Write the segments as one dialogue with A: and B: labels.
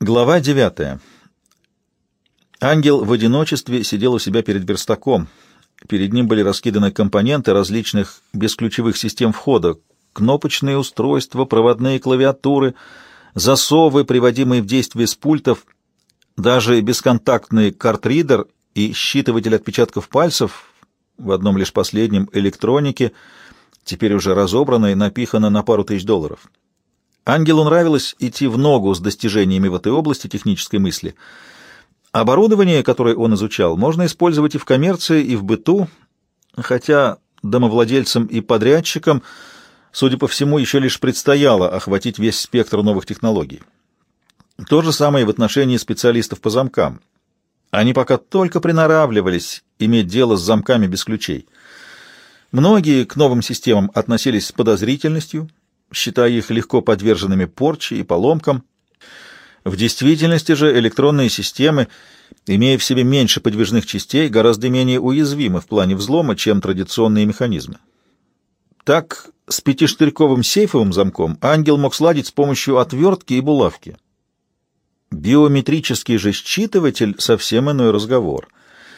A: Глава 9. Ангел в одиночестве сидел у себя перед верстаком. Перед ним были раскиданы компоненты различных бесключевых систем входа, кнопочные устройства, проводные клавиатуры, засовы, приводимые в действие с пультов, даже бесконтактный картридер и считыватель отпечатков пальцев, в одном лишь последнем электронике, теперь уже разобранной, напихано на пару тысяч долларов. Ангелу нравилось идти в ногу с достижениями в этой области технической мысли. Оборудование, которое он изучал, можно использовать и в коммерции, и в быту, хотя домовладельцам и подрядчикам, судя по всему, еще лишь предстояло охватить весь спектр новых технологий. То же самое и в отношении специалистов по замкам. Они пока только приноравливались иметь дело с замками без ключей. Многие к новым системам относились с подозрительностью, считая их легко подверженными порче и поломкам. В действительности же электронные системы, имея в себе меньше подвижных частей, гораздо менее уязвимы в плане взлома, чем традиционные механизмы. Так, с пятиштырьковым сейфовым замком Ангел мог сладить с помощью отвертки и булавки. Биометрический же считыватель — совсем иной разговор.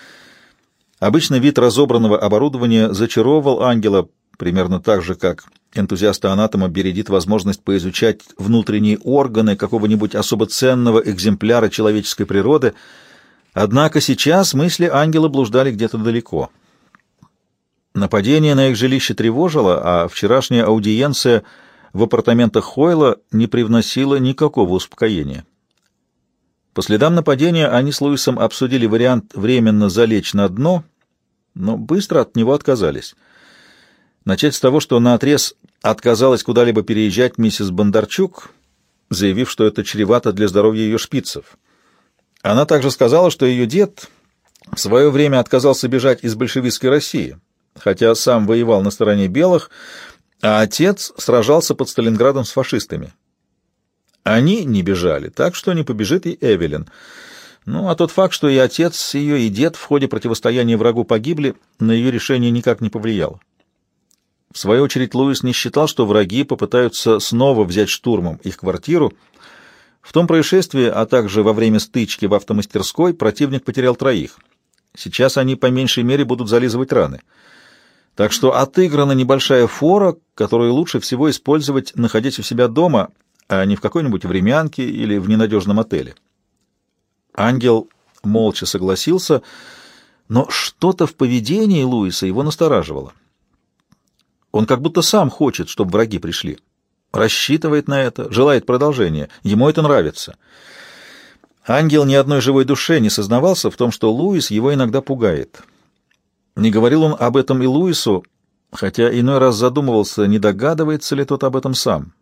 A: Обычно вид разобранного оборудования зачаровывал Ангела, примерно так же, как энтузиаста-анатома бередит возможность поизучать внутренние органы какого-нибудь особо ценного экземпляра человеческой природы. Однако сейчас мысли Ангела блуждали где-то далеко. Нападение на их жилище тревожило, а вчерашняя аудиенция в апартаментах Хойла не привносила никакого успокоения. По следам нападения они с Луисом обсудили вариант временно залечь на дно, но быстро от него отказались. Начать с того, что наотрез отказалась куда-либо переезжать миссис Бондарчук, заявив, что это чревато для здоровья ее шпицев. Она также сказала, что ее дед в свое время отказался бежать из большевистской России, хотя сам воевал на стороне белых, а отец сражался под Сталинградом с фашистами. Они не бежали, так что не побежит и Эвелин. Ну, а тот факт, что и отец ее, и дед в ходе противостояния врагу погибли, на ее решение никак не повлияло. В свою очередь, Луис не считал, что враги попытаются снова взять штурмом их квартиру. В том происшествии, а также во время стычки в автомастерской, противник потерял 3. Сейчас они по меньшей мере будут зализывать раны. Так что отыграна небольшая фора, которую лучше всего использовать, находясь у себя дома, а не в какой-нибудь времянке или в ненадежном отеле. Ангел молча согласился, но что-то в поведении Луиса его настораживало. Он как будто сам хочет, чтобы враги пришли. Рассчитывает на это, желает продолжения. Ему это нравится. Ангел ни одной живой душе не сознавался в том, что Луис его иногда пугает. Не говорил он об этом и Луису, хотя иной раз задумывался, не догадывается ли тот об этом сам.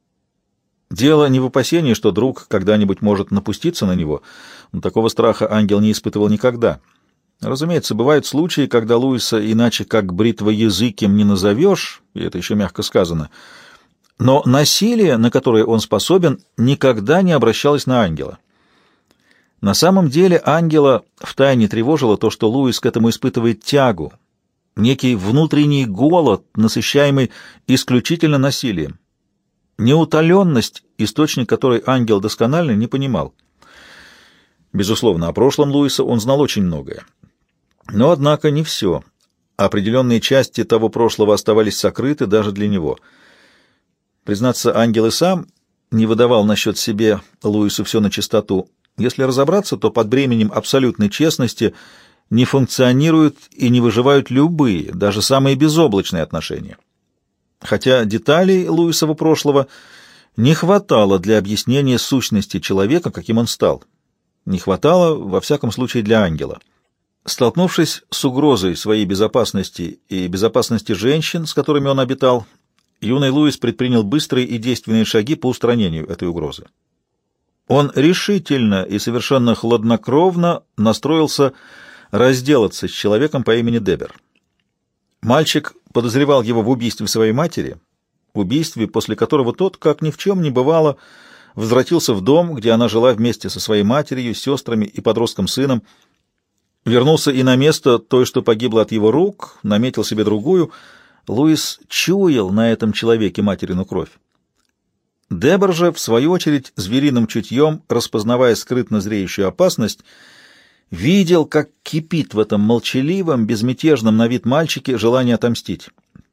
A: Дело не в опасении, что друг когда-нибудь может напуститься на него, но такого страха Ангел не испытывал никогда. Разумеется, бывают случаи, когда Луиса иначе как бритвоязыким не назовешь, и это еще мягко сказано, но насилие, на которое он способен, никогда не обращалось на Ангела. На самом деле Ангела втайне тревожило то, что Луис к этому испытывает тягу, некий внутренний голод, насыщаемый исключительно насилием. Неутоленность, источник которой Ангел досконально не понимал. Безусловно, о прошлом Луиса он знал очень многое. Но, однако, не все. Определенные части того прошлого оставались сокрыты даже для него. Признаться, Ангел и сам не выдавал насчет себе Луису все на чистоту. Если разобраться, то под бременем абсолютной честности не функционируют и не выживают любые, даже самые безоблачные отношения. Хотя деталей Луисова прошлого не хватало для объяснения сущности человека, каким он стал. Не хватало, во всяком случае, для Ангела. Столкнувшись с угрозой своей безопасности и безопасности женщин, с которыми он обитал, юный Луис предпринял быстрые и действенные шаги по устранению этой угрозы. Он решительно и совершенно хладнокровно настроился разделаться с человеком по имени Дебер. Мальчик подозревал его в убийстве своей матери, убийстве, после которого тот, как ни в чем не бывало, возвратился в дом, где она жила вместе со своей матерью, сестрами и подростком сыном, вернулся и на место той, что погибла от его рук, наметил себе другую. Луис чуял на этом человеке материну кровь. Дебор же, в свою очередь, звериным чутьем, распознавая скрытно зреющую опасность, видел, как кипит в этом молчаливом, безмятежном на вид мальчике желание отомстить.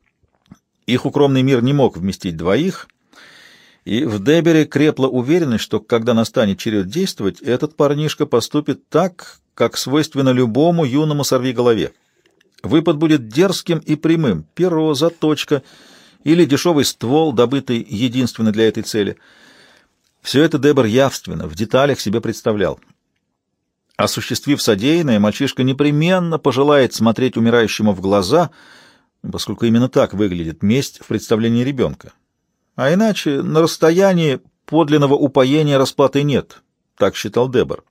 A: Их укромный мир не мог вместить двоих, и в Дебере крепла уверенность, что, когда настанет черед действовать, этот парнишка поступит так, как свойственно любому юному сорвиголове. Выпад будет дерзким и прямым: перо, заточка или дешевый ствол, добытый единственно для этой цели. Все это Дебор явственно, в деталях себе представлял. Осуществив содеянное, мальчишка непременно пожелает смотреть умирающему в глаза, поскольку именно так выглядит месть в представлении ребенка. А иначе на расстоянии подлинного упоения расплаты нет, так считал Дебор.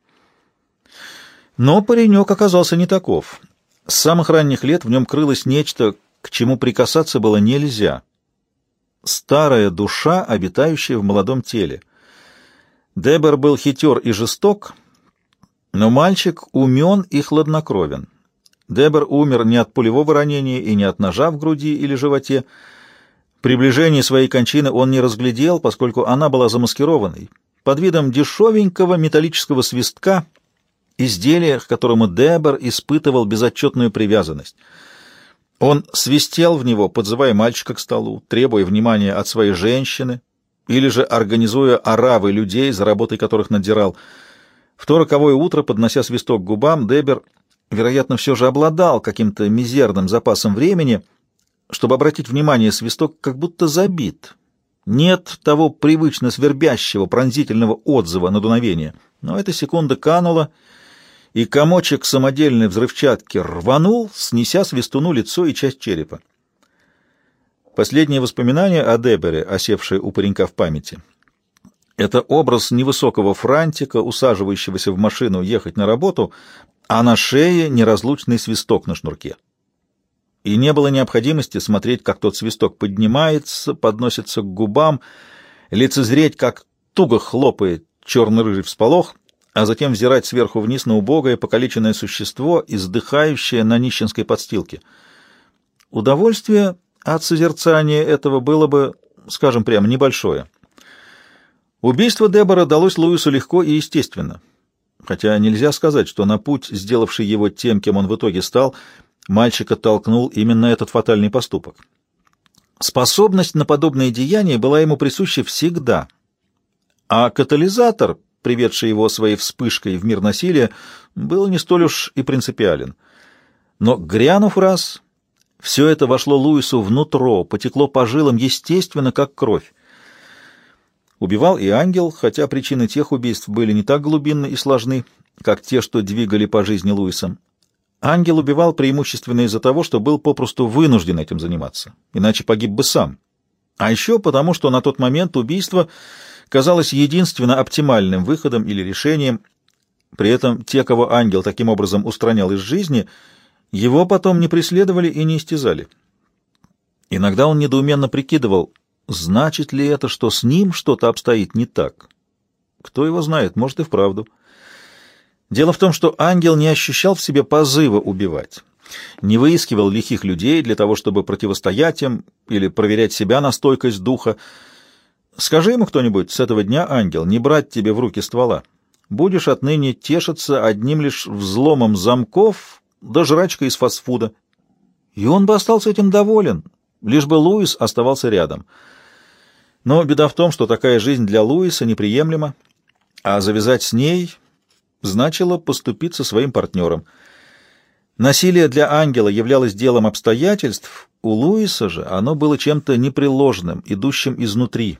A: Но паренек оказался не таков. С самых ранних лет в нем крылось нечто, к чему прикасаться было нельзя. Старая душа, обитающая в молодом теле. Дебор был хитер и жесток, но мальчик умен и хладнокровен. Дебор умер не от пулевого ранения и не от ножа в груди или животе. Приближение своей кончины он не разглядел, поскольку она была замаскированной под видом дешевенького металлического свистка, изделия, к которому Дебор испытывал безотчетную привязанность. Он свистел в него, подзывая мальчика к столу, требуя внимания от своей женщины или же организуя оравы людей, за работой которых надзирал. В то роковое утро, поднося свисток к губам, Дебор, вероятно, все же обладал каким-то мизерным запасом времени, чтобы обратить внимание, свисток как будто забит. Нет того привычно свербящего, пронзительного отзыва на дуновение. Но эта секунда канула, и комочек самодельной взрывчатки рванул, снеся свистуну лицо и часть черепа. Последнее воспоминание о Деборе, осевшее у паренька в памяти, это образ невысокого франтика, усаживающегося в машину ехать на работу, а на шее неразлучный свисток на шнурке. И не было необходимости смотреть, как тот свисток поднимается, подносится к губам, лицезреть, как туго хлопает черно-рыжий всполох, а затем взирать сверху вниз на убогое покалеченное существо, издыхающее на нищенской подстилке. Удовольствие от созерцания этого было бы, скажем прямо, небольшое. Убийство Дебора далось Луису легко и естественно, хотя нельзя сказать, что на путь, сделавший его тем, кем он в итоге стал, мальчика толкнул именно этот фатальный поступок. Способность на подобные деяния была ему присуща всегда, а катализатор, приведший его своей вспышкой в мир насилия, был не столь уж и принципиален. Но, грянув раз, все это вошло Луису внутрь, потекло по жилам естественно, как кровь. Убивал и ангел, хотя причины тех убийств были не так глубинны и сложны, как те, что двигали по жизни Луиса. Ангел убивал преимущественно из-за того, что был попросту вынужден этим заниматься, иначе погиб бы сам. А еще потому, что на тот момент убийство казалось единственно оптимальным выходом или решением. При этом те, кого ангел таким образом устранял из жизни, его потом не преследовали и не истязали. Иногда он недоуменно прикидывал, значит ли это, что с ним что-то обстоит не так. Кто его знает, может и вправду. Дело в том, что ангел не ощущал в себе позыва убивать, не выискивал лихих людей для того, чтобы противостоять им или проверять себя на стойкость духа. Скажи ему кто-нибудь с этого дня, ангел, не брать тебе в руки ствола. Будешь отныне тешиться одним лишь взломом замков да жрачкой из фастфуда. И он бы остался этим доволен, лишь бы Луис оставался рядом. Но беда в том, что такая жизнь для Луиса неприемлема, а завязать с ней значило поступиться своим партнером. Насилие для ангела являлось делом обстоятельств, у Луиса же оно было чем-то непреложным, идущим изнутри.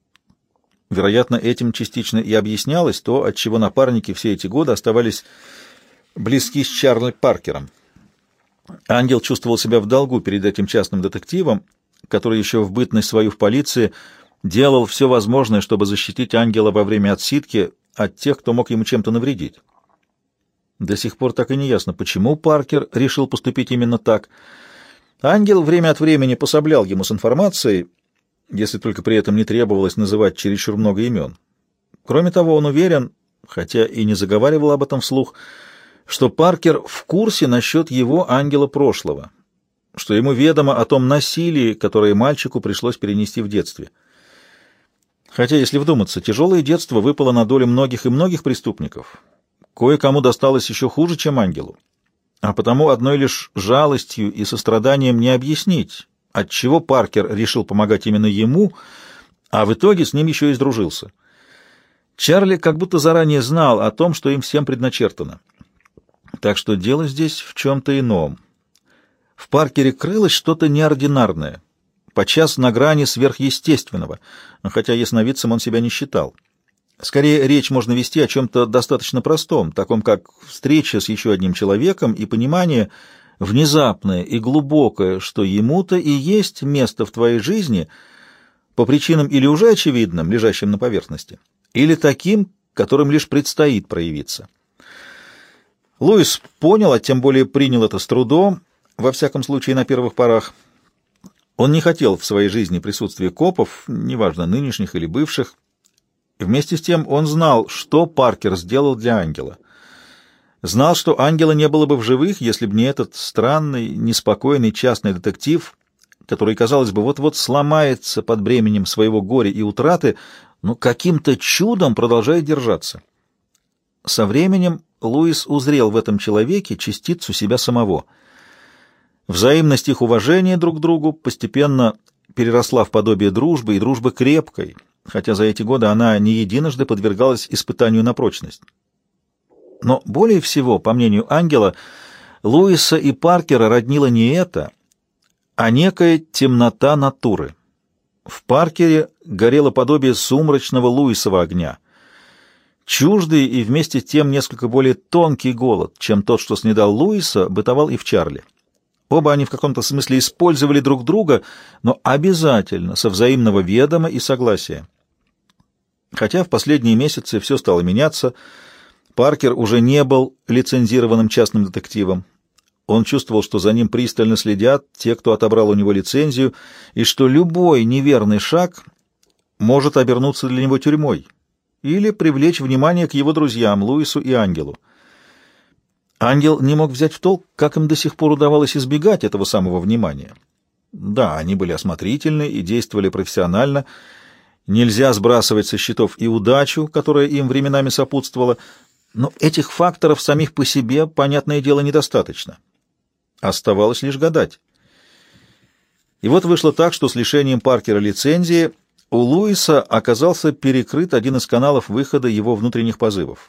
A: Вероятно, этим частично и объяснялось то, отчего напарники все эти годы оставались близки с Чарли Паркером. Ангел чувствовал себя в долгу перед этим частным детективом, который еще в бытность свою в полиции делал все возможное, чтобы защитить ангела во время отсидки от тех, кто мог ему чем-то навредить. До сих пор так и не ясно, почему Паркер решил поступить именно так. Ангел время от времени пособлял ему с информацией, если только при этом не требовалось называть чересчур много имен. Кроме того, он уверен, хотя и не заговаривал об этом вслух, что Паркер в курсе насчет его ангела прошлого, что ему ведомо о том насилии, которое мальчику пришлось перенести в детстве. Хотя, если вдуматься, тяжелое детство выпало на долю многих и многих преступников. Кое-кому досталось еще хуже, чем ангелу. А потому одной лишь жалостью и состраданием не объяснить, отчего Паркер решил помогать именно ему, а в итоге с ним еще и сдружился. Чарли как будто заранее знал о том, что им всем предначертано. Так что дело здесь в чем-то ином. В Паркере крылось что-то неординарное, подчас на грани сверхъестественного, хотя ясновидцем он себя не считал. Скорее, речь можно вести о чем-то достаточно простом, таком как встреча с еще одним человеком и понимание внезапное и глубокое, что ему-то и есть место в твоей жизни по причинам или уже очевидным, лежащим на поверхности, или таким, которым лишь предстоит проявиться. Луис понял, а тем более принял это с трудом, во всяком случае на первых порах. Он не хотел в своей жизни присутствия копов, неважно, нынешних или бывших. Вместе с тем он знал, что Паркер сделал для ангела. Знал, что ангела не было бы в живых, если бы не этот странный, неспокойный частный детектив, который, казалось бы, вот-вот сломается под бременем своего горя и утраты, но каким-то чудом продолжает держаться. Со временем Луис узрел в этом человеке частицу себя самого. Взаимность их уважения друг к другу постепенно переросла в подобие дружбы, и дружбы крепкой, хотя за эти годы она не единожды подвергалась испытанию на прочность. Но более всего, по мнению ангела, Луиса и Паркера роднило не это, а некая темнота натуры. В Паркере горело подобие сумрачного Луисова огня, чуждый и вместе с тем несколько более тонкий голод, чем тот, что снедал Луиса, бытовал и в Чарли. Оба они в каком-то смысле использовали друг друга, но обязательно со взаимного ведома и согласия. Хотя в последние месяцы все стало меняться, Паркер уже не был лицензированным частным детективом. Он чувствовал, что за ним пристально следят те, кто отобрал у него лицензию, и что любой неверный шаг может обернуться для него тюрьмой или привлечь внимание к его друзьям, Луису и Ангелу. Ангел не мог взять в толк, как им до сих пор удавалось избегать этого самого внимания. Да, они были осмотрительны и действовали профессионально. Нельзя сбрасывать со счетов и удачу, которая им временами сопутствовала, но этих факторов самих по себе, понятное дело, недостаточно. Оставалось лишь гадать. И вот вышло так, что с лишением Паркера лицензии у Луиса оказался перекрыт один из каналов выхода его внутренних позывов.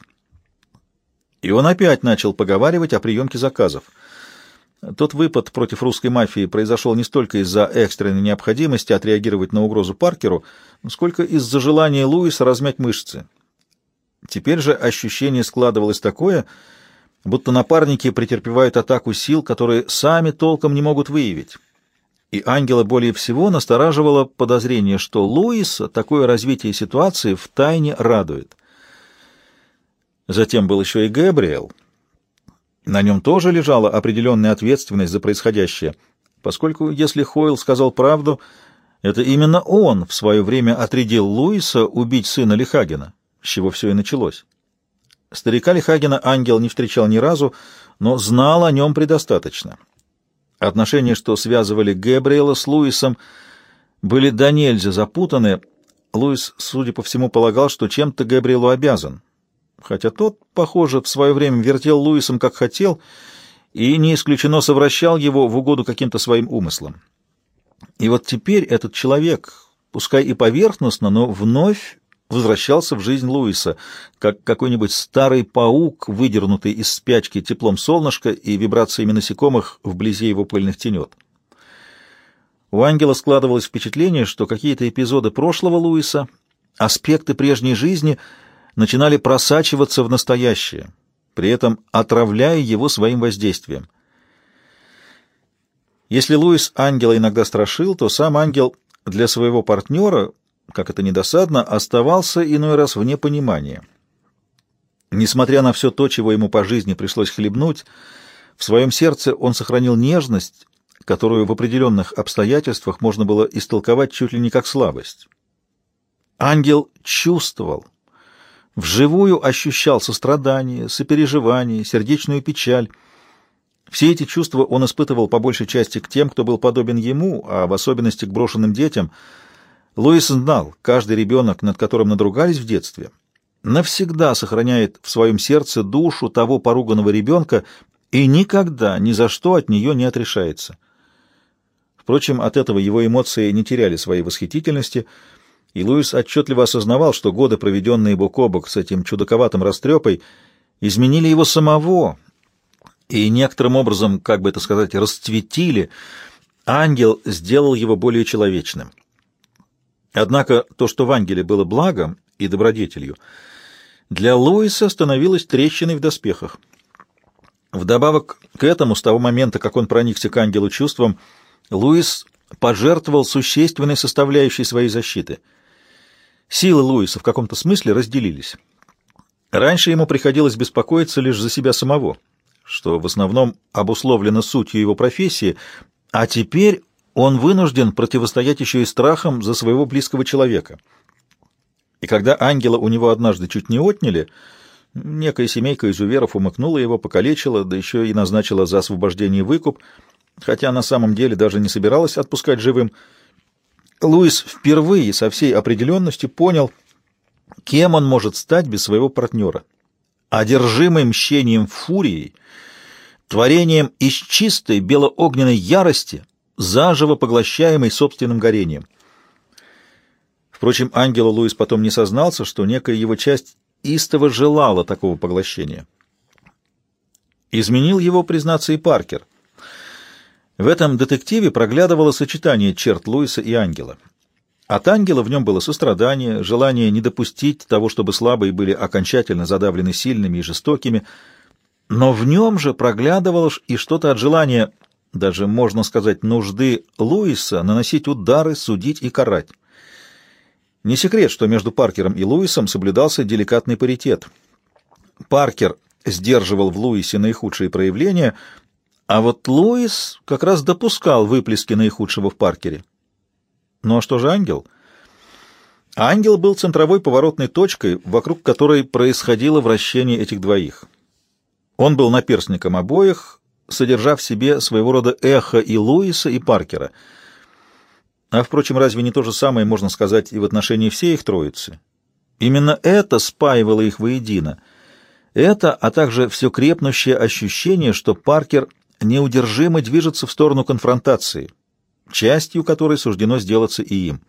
A: И он опять начал поговаривать о приемке заказов. Тот выпад против русской мафии произошел не столько из-за экстренной необходимости отреагировать на угрозу Паркеру, сколько из-за желания Луиса размять мышцы. Теперь же ощущение складывалось такое, будто напарники претерпевают атаку сил, которые сами толком не могут выявить. И ангела более всего настораживало подозрение, что Луиса такое развитие ситуации втайне радует. Затем был еще и Гэбриэл. На нем тоже лежала определенная ответственность за происходящее, поскольку, если Хойл сказал правду, это именно он в свое время отрядил Луиса убить сына Лихагена, с чего все и началось. Старика Лихагена ангел не встречал ни разу, но знал о нем предостаточно. Отношения, что связывали Гэбриэла с Луисом, были до нельзя запутаны. Луис, судя по всему, полагал, что чем-то Гэбриэлу обязан, хотя тот, похоже, в свое время вертел Луисом как хотел и, не исключено, совращал его в угоду каким-то своим умыслам. И вот теперь этот человек, пускай и поверхностно, но вновь возвращался в жизнь Луиса, как какой-нибудь старый паук, выдернутый из спячки теплом солнышка и вибрациями насекомых вблизи его пыльных тенет. У ангела складывалось впечатление, что какие-то эпизоды прошлого Луиса, аспекты прежней жизни начинали просачиваться в настоящее, при этом отравляя его своим воздействием. Если Луис ангела иногда страшил, то сам ангел для своего партнера, как это ни досадно, оставался иной раз вне понимания. Несмотря на все то, чего ему по жизни пришлось хлебнуть, в своем сердце он сохранил нежность, которую в определенных обстоятельствах можно было истолковать чуть ли не как слабость. Ангел чувствовал, вживую ощущал сострадание, сопереживание, сердечную печаль. Все эти чувства он испытывал по большей части к тем, кто был подобен ему, а в особенности к брошенным детям. Луис знал, каждый ребенок, над которым надругались в детстве, навсегда сохраняет в своем сердце душу того поруганного ребенка и никогда ни за что от нее не отрешается. Впрочем, от этого его эмоции не теряли своей восхитительности, и Луис отчетливо осознавал, что годы, проведенные бок о бок с этим чудаковатым растрепой, изменили его самого и некоторым образом, как бы это сказать, расцветили. Ангел сделал его более человечным. Однако то, что в ангеле было благом и добродетелью, для Луиса становилось трещиной в доспехах. Вдобавок к этому, с того момента, как он проникся к ангелу чувством, Луис пожертвовал существенной составляющей своей защиты. Силы Луиса в каком-то смысле разделились. Раньше ему приходилось беспокоиться лишь за себя самого, что в основном обусловлено сутью его профессии, а теперь он вынужден противостоять еще и страхам за своего близкого человека. И когда ангела у него однажды чуть не отняли, некая семейка изуверов умыкнула его, покалечила, да еще и назначила за освобождение выкуп, хотя на самом деле даже не собиралась отпускать живым. Луис впервые со всей определенностью понял, кем он может стать без своего партнера. Одержимый мщением фурией, творением из чистой белоогненной ярости, заживо поглощаемой собственным горением. Впрочем, ангелу Луис потом не сознался, что некая его часть истово желала такого поглощения. Изменил его, признаться, и Паркер. В этом детективе проглядывало сочетание черт Луиса и ангела. От ангела в нем было сострадание, желание не допустить того, чтобы слабые были окончательно задавлены сильными и жестокими, но в нем же проглядывалось и что-то от желания, даже, можно сказать, нужды Луиса наносить удары, судить и карать. Не секрет, что между Паркером и Луисом соблюдался деликатный паритет. Паркер сдерживал в Луисе наихудшие проявления, а вот Луис как раз допускал выплески наихудшего в Паркере. Ну а что же ангел? Ангел был центровой поворотной точкой, вокруг которой происходило вращение этих двоих. Он был наперстником обоих, содержа в себе своего рода эхо и Луиса, и Паркера. А, впрочем, разве не то же самое можно сказать и в отношении всей их троицы? Именно это спаивало их воедино. Это, а также все крепнущее ощущение, что Паркер неудержимо движется в сторону конфронтации, частью которой суждено сделаться и им.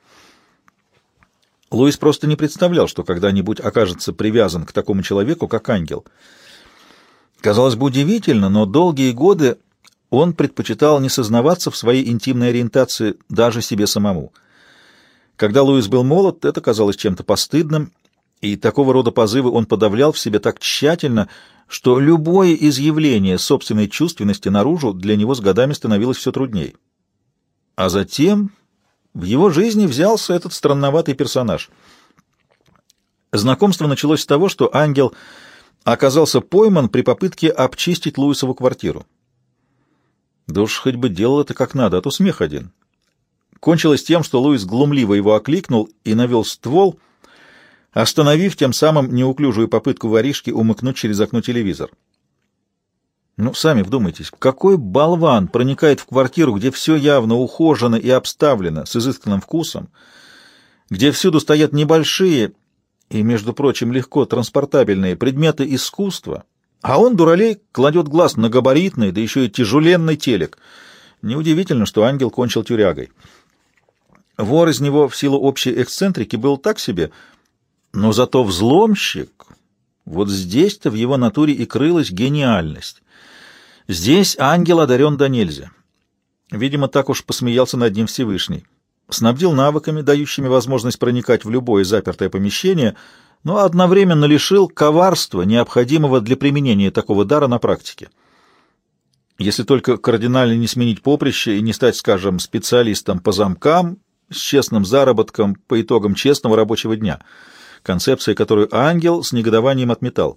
A: Луис просто не представлял, что когда-нибудь окажется привязан к такому человеку, как ангел. Казалось бы, удивительно, но долгие годы он предпочитал не сознаваться в своей интимной ориентации даже себе самому. Когда Луис был молод, это казалось чем-то постыдным, и такого рода позывы он подавлял в себе так тщательно, что любое изъявление собственной чувственности наружу для него с годами становилось все трудней. А затем в его жизни взялся этот странноватый персонаж. Знакомство началось с того, что ангел оказался пойман при попытке обчистить Луисову квартиру. Да уж хоть бы делал это как надо, а то смех один. Кончилось тем, что Луис глумливо его окликнул и навел ствол, остановив тем самым неуклюжую попытку воришки умыкнуть через окно телевизор. Ну, сами вдумайтесь, какой болван проникает в квартиру, где все явно ухожено и обставлено, с изысканным вкусом, где всюду стоят небольшие и, между прочим, легко транспортабельные предметы искусства, а он, дуралей, кладет глаз на габаритный, да еще и тяжеленный телек. Неудивительно, что ангел кончил тюрягой. Вор из него в силу общей эксцентрики был так себе, но зато взломщик, вот здесь-то в его натуре и крылась гениальность. Здесь ангел одарен до нельзя. Видимо, так уж посмеялся над ним Всевышний. Снабдил навыками, дающими возможность проникать в любое запертое помещение, но одновременно лишил коварства, необходимого для применения такого дара на практике. Если только кардинально не сменить поприще и не стать, скажем, специалистом по замкам с честным заработком по итогам честного рабочего дня, концепция, которую ангел с негодованием отметал.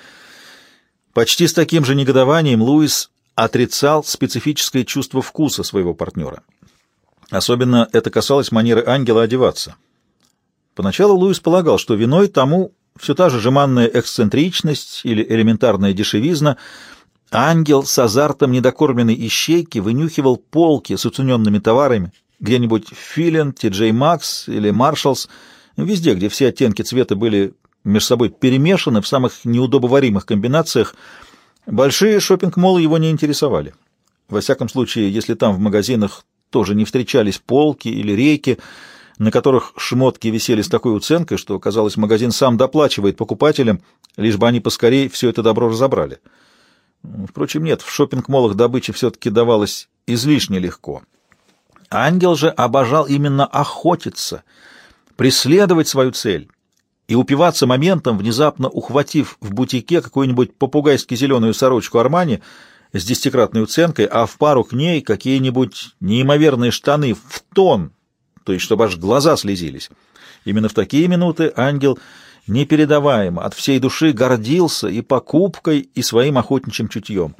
A: Почти с таким же негодованием Луис отрицал специфическое чувство вкуса своего партнера. Особенно это касалось манеры ангела одеваться. Поначалу Луис полагал, что виной тому все та же жеманная эксцентричность или элементарная дешевизна. Ангел с азартом недокормленной ищейки вынюхивал полки с уцененными товарами, где-нибудь Филин, Ти-Джей Макс или Маршаллс, везде, где все оттенки цвета были между собой перемешаны в самых неудобоваримых комбинациях, большие шоппинг-моллы его не интересовали. Во всяком случае, если там в магазинах тоже не встречались полки или рейки, на которых шмотки висели с такой уценкой, что, казалось, магазин сам доплачивает покупателям, лишь бы они поскорее все это добро разобрали. Впрочем, нет, в шоппинг-моллах добыча все-таки давалась излишне легко. Ангел же обожал именно охотиться, преследовать свою цель и упиваться моментом, внезапно ухватив в бутике какую-нибудь попугайски зеленую сорочку Армани с 10-кратной уценкой, а в пару к ней какие-нибудь неимоверные штаны в тон, то есть чтобы аж глаза слезились. Именно в такие минуты Ангел непередаваемо от всей души гордился и покупкой, и своим охотничьим чутьем.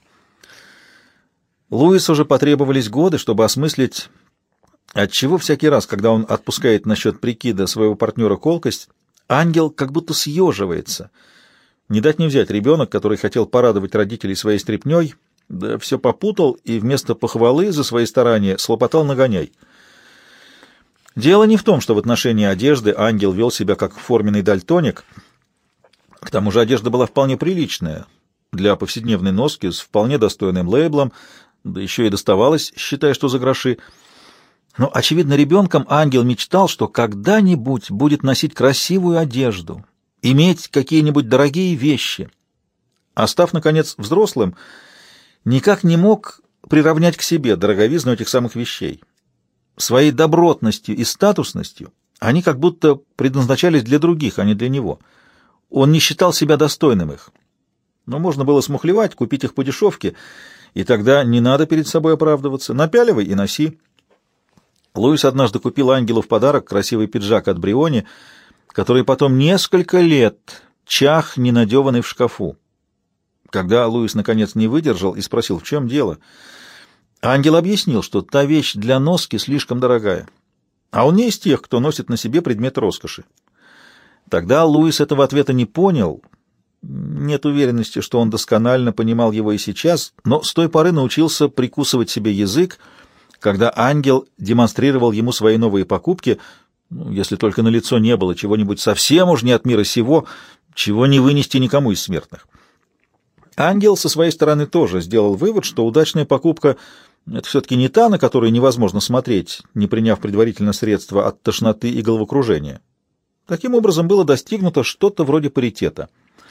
A: Луису же потребовались годы, чтобы осмыслить, отчего всякий раз, когда он отпускает насчет прикида своего партнера колкость, Ангел как будто съеживается. Не дать не взять ребенок, который хотел порадовать родителей своей стряпней, да все попутал и вместо похвалы за свои старания слопотал нагоняй. Дело не в том, что в отношении одежды Ангел вел себя как форменный дальтоник. К тому же одежда была вполне приличная для повседневной носки с вполне достойным лейблом, да еще и доставалась, считая, что за гроши. Но, очевидно, ребенком Ангел мечтал, что когда-нибудь будет носить красивую одежду, иметь какие-нибудь дорогие вещи. А став, наконец, взрослым, никак не мог приравнять к себе дороговизну этих самых вещей. Своей добротностью и статусностью они как будто предназначались для других, а не для него. Он не считал себя достойным их. Но можно было смухлевать, купить их по дешевке, и тогда не надо перед собой оправдываться. Напяливай и носи. Луис однажды купил Ангелу в подарок красивый пиджак от Бриони, который потом несколько лет чах ненадеванный в шкафу. Когда Луис наконец не выдержал и спросил, в чем дело, Ангел объяснил, что та вещь для носки слишком дорогая, а он не из тех, кто носит на себе предмет роскоши. Тогда Луис этого ответа не понял. Нет уверенности, что он досконально понимал его и сейчас, но с той поры научился прикусывать себе язык, когда Ангел демонстрировал ему свои новые покупки, если только на лицо не было чего-нибудь совсем уж не от мира сего, чего не вынести никому из смертных. Ангел со своей стороны тоже сделал вывод, что удачная покупка — это все-таки не та, на которую невозможно смотреть, не приняв предварительно средства от тошноты и головокружения. Таким образом было достигнуто что-то вроде паритета.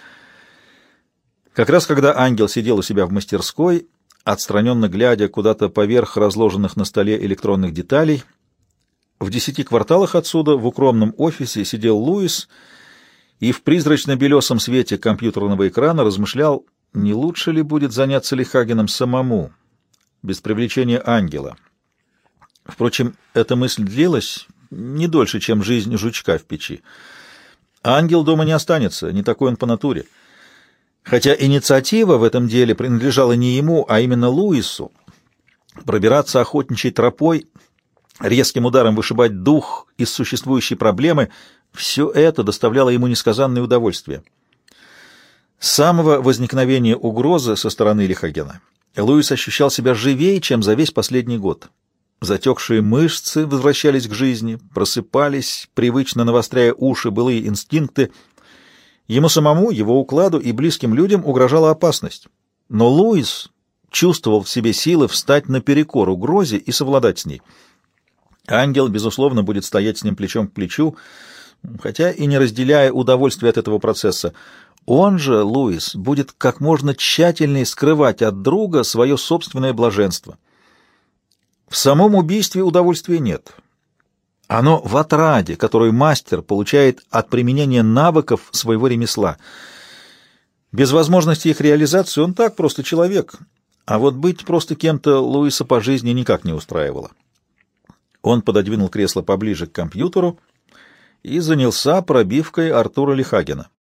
A: Как раз когда Ангел сидел у себя в мастерской, отстраненно глядя куда-то поверх разложенных на столе электронных деталей, в 10 кварталах отсюда в укромном офисе сидел Луис и в призрачно-белесом свете компьютерного экрана размышлял, не лучше ли будет заняться Лихагеном самому, без привлечения Ангела. Впрочем, эта мысль длилась не дольше, чем жизнь жучка в печи. Ангел дома не останется, не такой он по натуре. Хотя инициатива в этом деле принадлежала не ему, а именно Луису, пробираться охотничьей тропой, резким ударом вышибать дух из существующей проблемы, все это доставляло ему несказанное удовольствие. С самого возникновения угрозы со стороны Лихагена Луис ощущал себя живее, чем за весь последний год. Затекшие мышцы возвращались к жизни, просыпались, привычно навостряя уши былые инстинкты. Ему самому, его укладу и близким людям угрожала опасность. Но Луис чувствовал в себе силы встать наперекор угрозе и совладать с ней. Ангел, безусловно, будет стоять с ним плечом к плечу, хотя и не разделяя удовольствия от этого процесса. Он же, Луис, будет как можно тщательнее скрывать от друга свое собственное блаженство. В самом убийстве удовольствия нет. Оно в отраде, которую мастер получает от применения навыков своего ремесла. Без возможности их реализации он так просто человек, а вот быть просто кем-то Луиса по жизни никак не устраивало. Он пододвинул кресло поближе к компьютеру и занялся пробивкой Артура Лихагена.